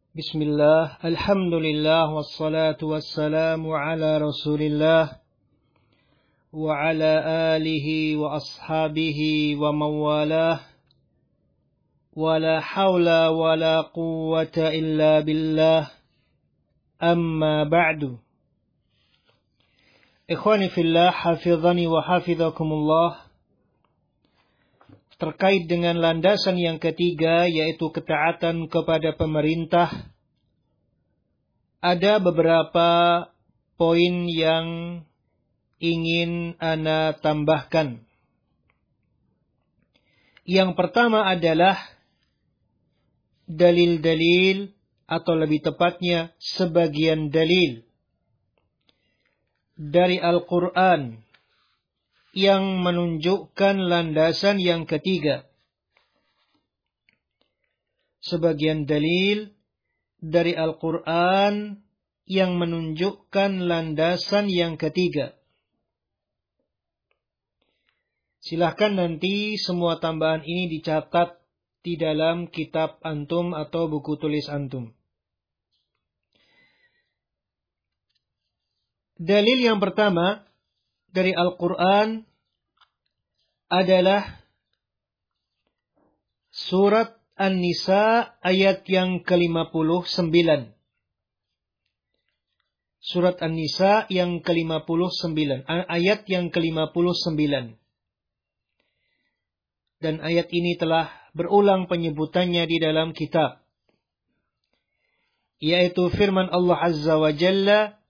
Bismillah, alhamdulillah, wassalatu wassalamu ala rasulillah wa ala alihi wa ashabihi wa mawalah wa la hawla wa la quwwata illa billah, amma ba'du. Ikhwani fillah, hafizani wa hafizakumullah. Terkait dengan landasan yang ketiga, yaitu ketaatan kepada pemerintah, ada beberapa poin yang ingin ana tambahkan. Yang pertama adalah dalil-dalil, atau lebih tepatnya sebagian dalil dari Al-Quran yang menunjukkan landasan yang ketiga. Sebagian dalil dari Al-Quran yang menunjukkan landasan yang ketiga. Silahkan nanti semua tambahan ini dicatat di dalam kitab antum atau buku tulis antum. Dalil yang pertama dari Al-Quran adalah surat An-Nisa ayat yang ke-59. Surat An-Nisa yang ke-59, ayat yang ke-59. Dan ayat ini telah berulang penyebutannya di dalam kitab, yaitu firman Allah Azza wa Jalla,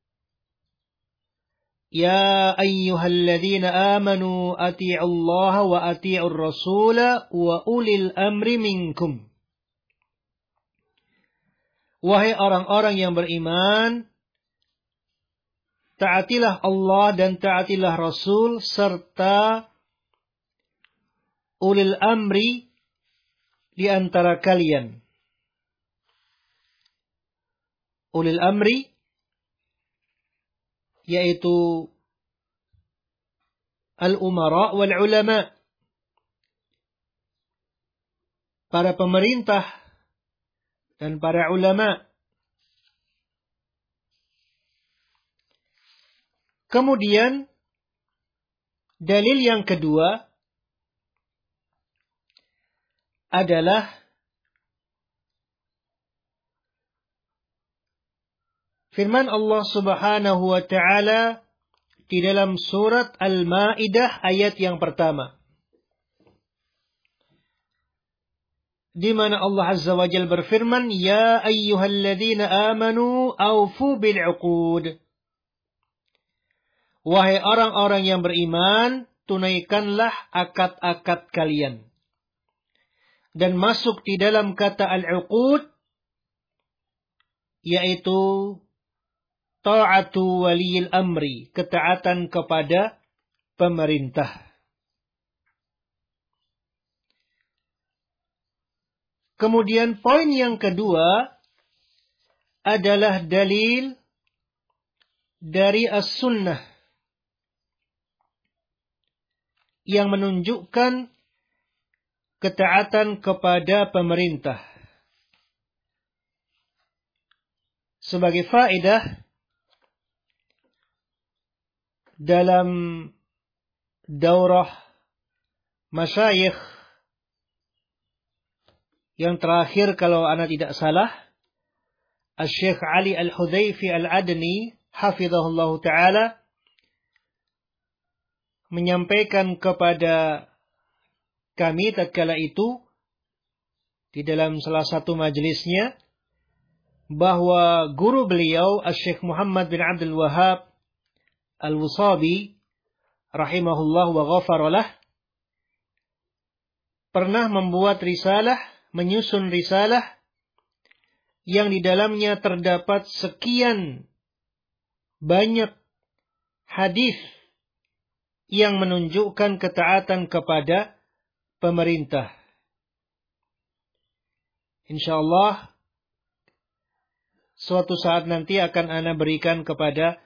Ya ayyuhalladzina amanu ati'ullaha wa ati'ur rasula wa ulil amri minkum. Wahai orang-orang yang beriman, taatilah Allah dan taatilah Rasul serta ulil amri di antara kalian. Ulil amri yaitu al-umara wal ulama, para pemerintah dan para ulama. Kemudian dalil yang kedua adalah firman Allah Subhanahu wa ta'ala di dalam surat Al-Maidah ayat yang pertama, di mana Allah Azza wa Jalla berfirman, Ya ayyuhalladzina amanu awfu bil'uqud. Wahai orang-orang yang beriman, tunaikanlah akad-akad kalian. Dan masuk di dalam kata al-uqud yaitu ta'atu waliyil amri, ketaatan kepada pemerintah. Kemudian poin yang kedua adalah dalil dari as-sunnah yang menunjukkan ketaatan kepada pemerintah. Sebagai faedah, dalam daurah masyayikh yang terakhir kalau ana tidak salah, Syekh Ali Al-Hudhaifi Al-Adni hafizahullah ta'ala menyampaikan kepada kami tatkala itu di dalam salah satu majelisnya, bahwa guru beliau Syekh Muhammad bin Abdul Wahhab Al-Wusabi rahimahullah wa ghafaralah pernah membuat risalah, menyusun risalah yang di dalamnya terdapat sekian banyak hadis yang menunjukkan ketaatan kepada pemerintah. Insyaallah suatu saat nanti akan ana berikan kepada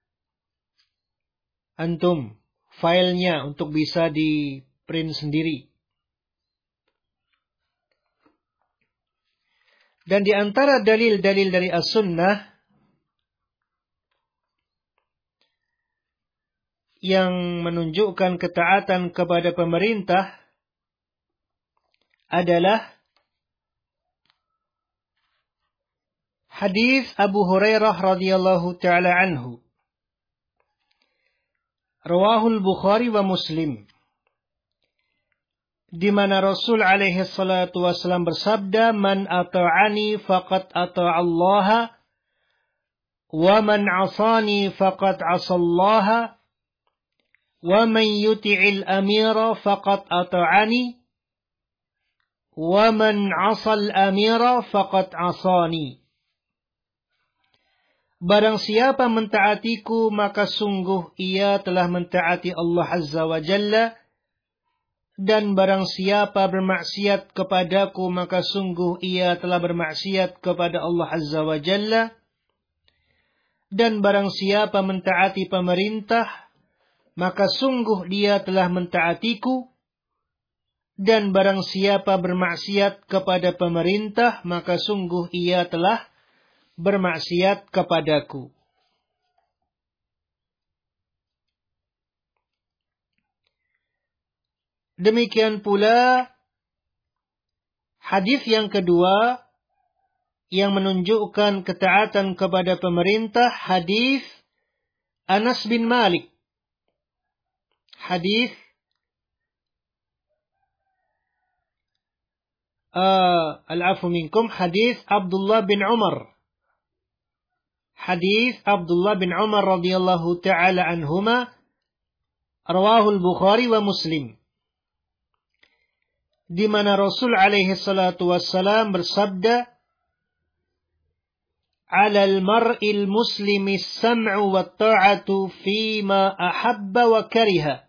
antum filenya untuk bisa di print sendiri. Dan di antara dalil-dalil dari as-sunnah yang menunjukkan ketaatan kepada pemerintah adalah hadis Abu Hurairah radhiyallahu taala anhu. Rawahul Bukhari wa Muslim. Di mana Rasul alaihi salatu wasallam bersabda, "Man ata'ani faqad ata'allaha wa man 'asani faqad 'asallaha wa man yuti'il amira faqad ata'ani wa man 'asal amira faqad 'asani." Barang siapa mentaatiku, maka sungguh ia telah mentaati Allah Azza wa Jalla. Dan barang siapa bermaksiat kepadaku, maka sungguh ia telah bermaksiat kepada Allah Azza wa Jalla. Dan barang siapa mentaati pemerintah, maka sungguh dia telah mentaatiku. Dan barang siapa bermaksiat kepada pemerintah, maka sungguh ia telah bermaksiat kepadaku. Demikian pula hadis yang kedua yang menunjukkan ketaatan kepada pemerintah, hadis Anas bin Malik. Hadis al-afu minkum, hadis Abdullah bin Umar. Hadis Abdullah bin Umar radhiyallahu taala anhuma, rawahul Bukhari wa Muslim. Di mana Rasul alaihi salatu wassalam bersabda, "'Alal mar'il muslimi as-sam'u wat ta'atu fima ahabba wa kariha."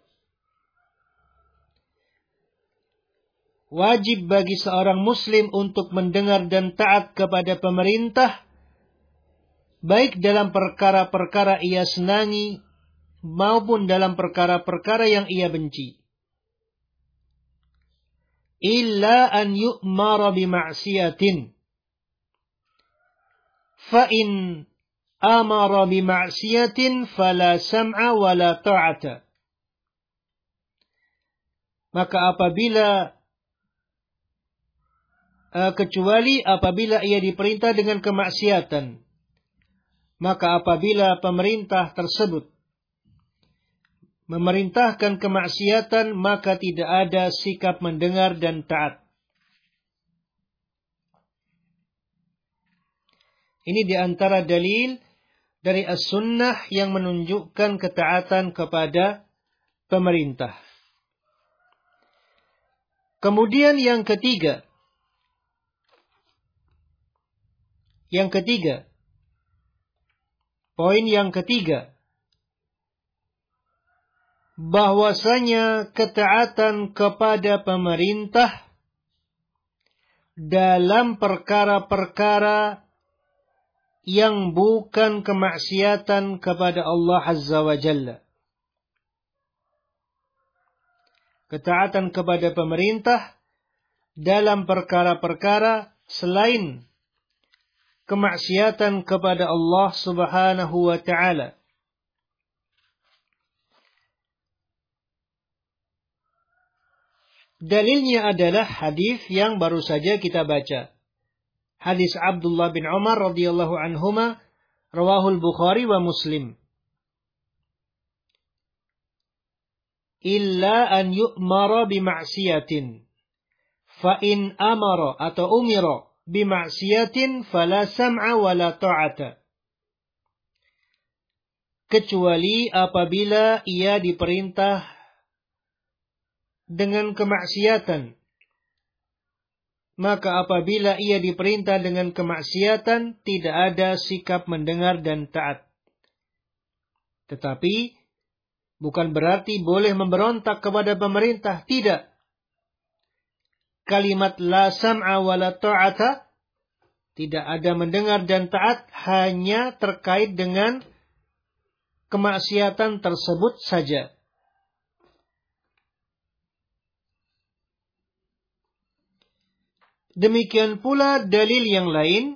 Wajib bagi seorang muslim untuk mendengar dan taat kepada pemerintah, baik dalam perkara-perkara ia senangi maupun dalam perkara-perkara yang ia benci. Illa an yu'mara bima'siyatin. Fa in amara bima'siyatin fala sam'a wala ta'ata. Maka kecuali apabila ia diperintah dengan kemaksiatan. Maka apabila pemerintah tersebut memerintahkan kemaksiatan, maka tidak ada sikap mendengar dan taat. Ini di antara dalil dari as-sunnah yang menunjukkan ketaatan kepada pemerintah. Kemudian yang ketiga. Poin yang ketiga. Bahwasanya ketaatan kepada pemerintah dalam perkara-perkara yang bukan kemaksiatan kepada Allah Azza wa Jalla. Ketaatan kepada pemerintah dalam perkara-perkara selain kemaksiatan kepada Allah Subhanahu wa Ta'ala. Dalilnya adalah hadis yang baru saja kita baca. Hadis Abdullah bin Umar radhiyallahu anhuma, rawahul Bukhari wa Muslim. Illa an yu'mara bima'siyatin. Fa in amara atau umira bima'siyatin fala sam'a wala ta'ata. Kecuali apabila ia diperintah dengan kemaksiatan. Maka apabila ia diperintah dengan kemaksiatan, tidak ada sikap mendengar dan taat. Tetapi bukan berarti boleh memberontak kepada pemerintah, tidak. Kalimat la sam'a wa la ta'ata, tidak ada mendengar dan taat, hanya terkait dengan kemaksiatan tersebut saja. Demikian pula dalil yang lain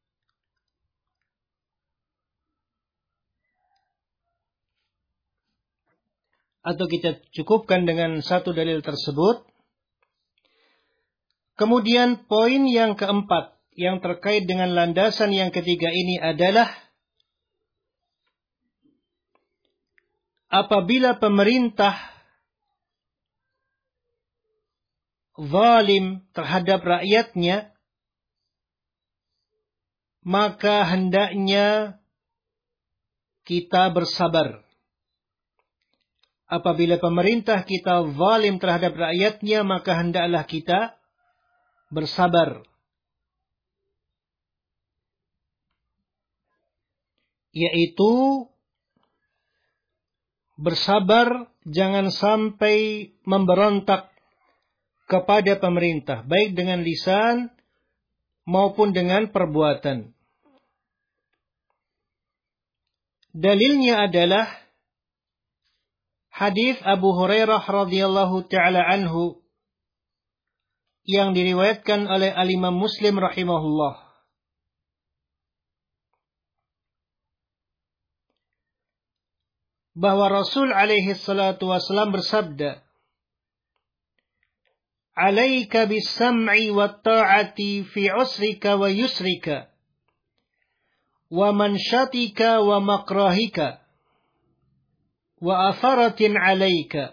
atau kita cukupkan dengan satu dalil tersebut. Kemudian poin yang keempat yang terkait dengan landasan yang ketiga ini adalah apabila pemerintah zalim terhadap rakyatnya, maka hendaknya kita bersabar. Apabila pemerintah kita zalim terhadap rakyatnya, maka hendaklah kita bersabar. Yaitu bersabar jangan sampai memberontak kepada pemerintah, baik dengan lisan maupun dengan perbuatan. Dalilnya adalah hadis Abu Hurairah radhiyallahu taala anhu yang diriwayatkan oleh Al-Imam Muslim rahimahullah. Bahwa Rasul alaihi salatu wasallam bersabda, "Alaika bis-sam'i wat-ta'ati fi 'usrika wa yusrika wa manshatika wa makrahika wa atharatin 'alaika."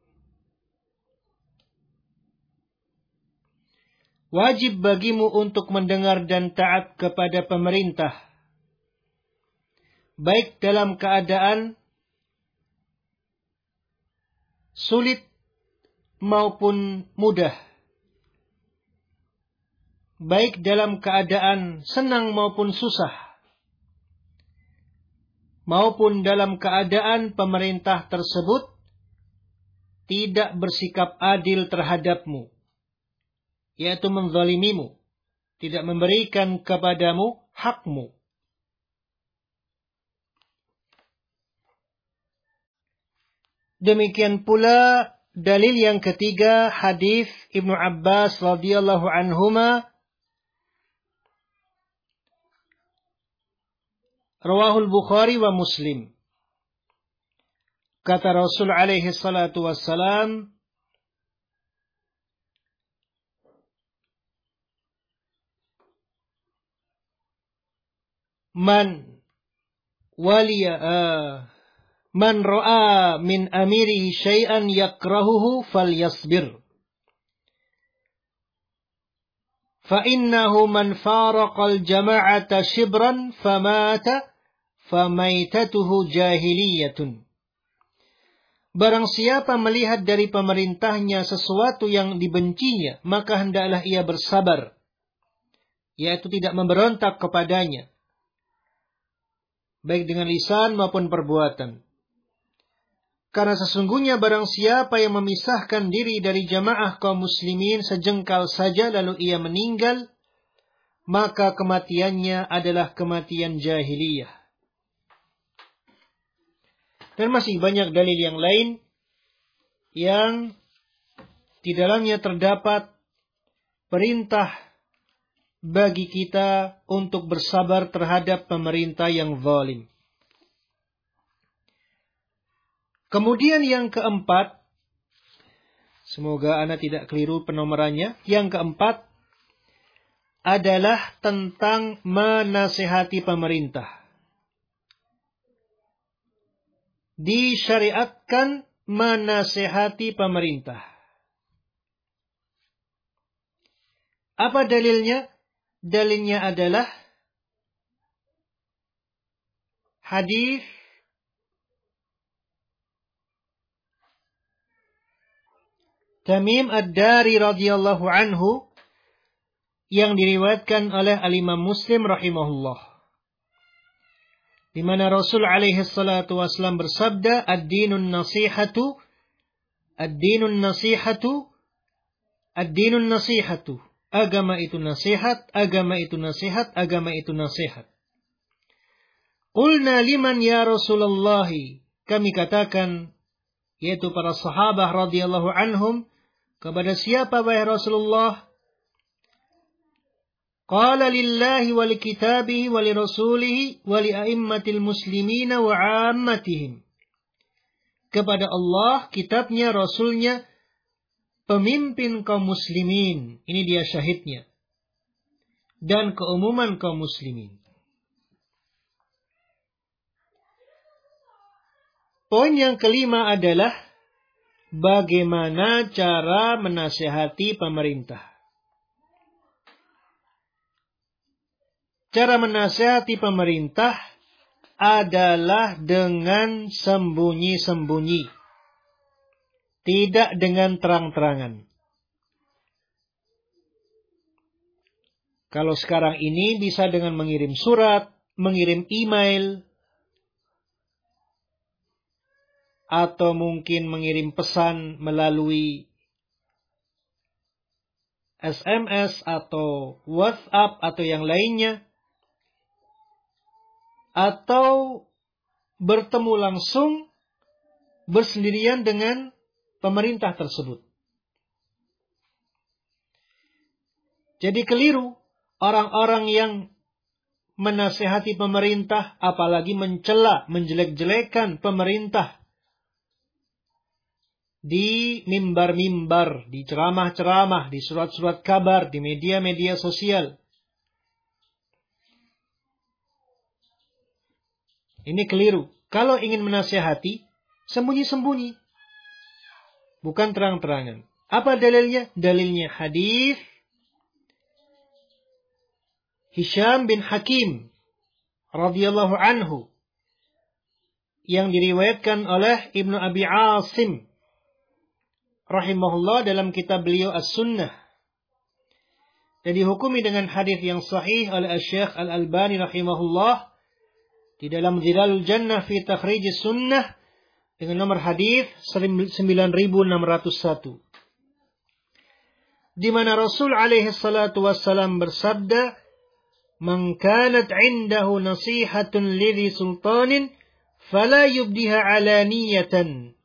Wajib bagimu untuk mendengar dan taat kepada pemerintah, baik dalam keadaan sulit maupun mudah, baik dalam keadaan senang maupun susah, maupun dalam keadaan pemerintah tersebut tidak bersikap adil terhadapmu, yaitu menzalimimu, tidak memberikan kepadamu hakmu. Demikian pula dalil yang ketiga, hadis Ibnu Abbas radhiyallahu anhuma, rawahul Bukhari wa Muslim. Kata Rasul alaihi salatu wassalam, Man ra'a min amirihi syai'an yakrahuhu falyasbir. Fa innahu man faraqal jama'ata shibran famata famaitatuhu jahiliyatun. Barang siapa melihat dari pemerintahnya sesuatu yang dibencinya, maka hendaklah ia bersabar, yaitu tidak memberontak kepadanya, baik dengan lisan maupun perbuatan. Karena sesungguhnya barang siapa yang memisahkan diri dari jamaah kaum muslimin sejengkal saja lalu ia meninggal, maka kematiannya adalah kematian jahiliyah. Dan masih banyak dalil yang lain yang di dalamnya terdapat perintah bagi kita untuk bersabar terhadap pemerintah yang zalim. Kemudian yang keempat, semoga Anda tidak keliru penomorannya. Yang keempat adalah tentang menasihati pemerintah. Disyariatkan menasihati pemerintah. Apa dalilnya? Dalilnya adalah hadis Tamim Ad-Dari radhiyallahu anhu yang diriwayatkan oleh Al-Imam Muslim rahimahullah, di mana Rasul alaihi salatu wasallam bersabda, ad-dinun nasihatu, ad-dinun nasihatu, ad-dinun nasihatu. Agama itu nasihat, agama itu nasihat, agama itu nasihat. Qulna liman ya Rasulullah? Kami katakan, yaitu para sahabat radhiyallahu anhum, kepada siapa wahai Rasulullah? Qala lillahi wa li kitabihi wa li rasulihi wa li a'immatil muslimina wa 'ammatihim. Kepada Allah, kitabnya, rasulnya, pemimpin kaum muslimin. Ini dia syahidnya. Dan keumuman kaum muslimin. Poin yang kelima adalah bagaimana cara menasihati pemerintah. Cara menasihati pemerintah adalah dengan sembunyi-sembunyi. Tidak dengan terang-terangan. Kalau sekarang ini bisa dengan mengirim surat, mengirim email, atau mungkin mengirim pesan melalui SMS atau WhatsApp atau yang lainnya. Atau bertemu langsung bersendirian dengan pemerintah tersebut. Jadi keliru orang-orang yang menasihati pemerintah, apalagi mencela, menjelek-jelekan pemerintah di mimbar-mimbar, di ceramah-ceramah, di surat-surat kabar, di media-media sosial. Ini keliru. Kalau ingin menasihati, sembunyi-sembunyi. Bukan terang-terangan. Apa dalilnya? Dalilnya hadis Hisham bin Hakim radhiyallahu anhu yang diriwayatkan oleh Ibnu Abi Asim rahimahullah dalam kitab beliau As-Sunnah. Dan dihukumi dengan hadis yang sahih oleh Syekh Al-Albani rahimahullah di dalam Zilalul Jannah fi Takhrij Sunnah dengan nomor hadis 9601. Di mana Rasul alaihi salatu wassalam bersabda, "Man kanat 'indahu nasihatun lidhi sultanin fala yubdiha 'alaniyatan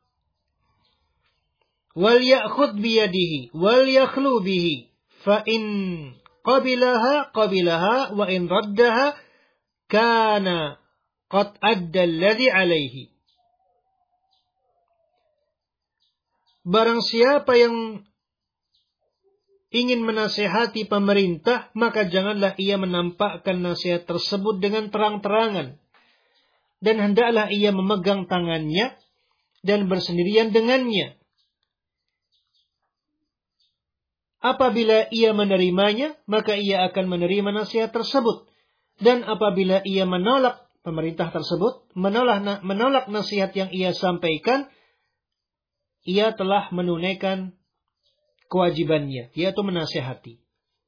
wal ya'khudh bi yadihi wal yakhlu bihi fa in qabilaha wa in raddaha kana qad adda alladhi alaihi." Barang siapa yang ingin menasihati pemerintah, maka janganlah ia menampakkan nasihat tersebut dengan terang-terangan. Dan hendaklah ia memegang tangannya dan bersendirian dengannya. Apabila ia menerimanya, maka ia akan menerima nasihat tersebut. Dan apabila ia menolak pemerintah tersebut, menolak nasihat yang ia sampaikan, ia telah menunaikan kewajibannya, yaitu menasihati.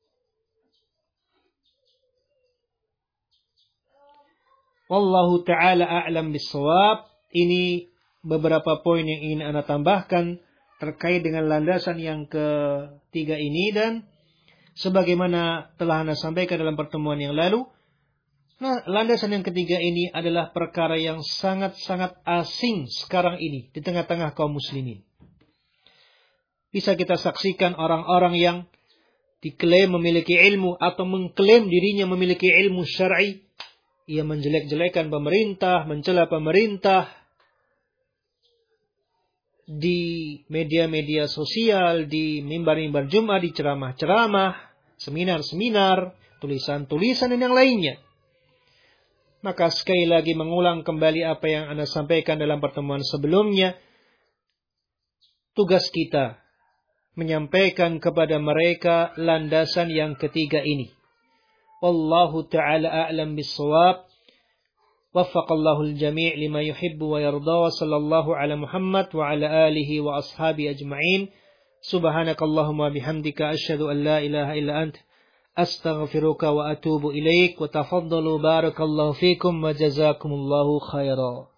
Wallahu ta'ala a'lam bis-shawab. Ini beberapa poin yang ingin Anda tambahkan terkait dengan landasan yang ketiga ini, dan sebagaimana telah Anda sampaikan dalam pertemuan yang lalu, landasan yang ketiga ini adalah perkara yang sangat-sangat asing sekarang ini di tengah-tengah kaum muslimin. Bisa kita saksikan orang-orang yang diklaim memiliki ilmu atau mengklaim dirinya memiliki ilmu syar'i. Ia menjelek-jelekan pemerintah, mencela pemerintah di media-media sosial, di mimbar-mimbar Jumat, di ceramah-ceramah, seminar-seminar, tulisan-tulisan dan yang lainnya. Maka sekali lagi mengulang kembali apa yang Anda sampaikan dalam pertemuan sebelumnya. Tugas kita menyampaikan kepada mereka landasan yang ketiga ini. Wallahu ta'ala a'lam bis-shawab. Waffaqallahu al-jami' lima yuhibbu wa yarda. Wa sallallahu ala Muhammad wa ala alihi wa ashabi ajma'in. Subhanakallahumma bihamdika asyhadu an la ilaha illa ant astaghfiruka wa atubu ilaik. Wa tafaddalu barakallahu fikum wa jazakumullahu khairan.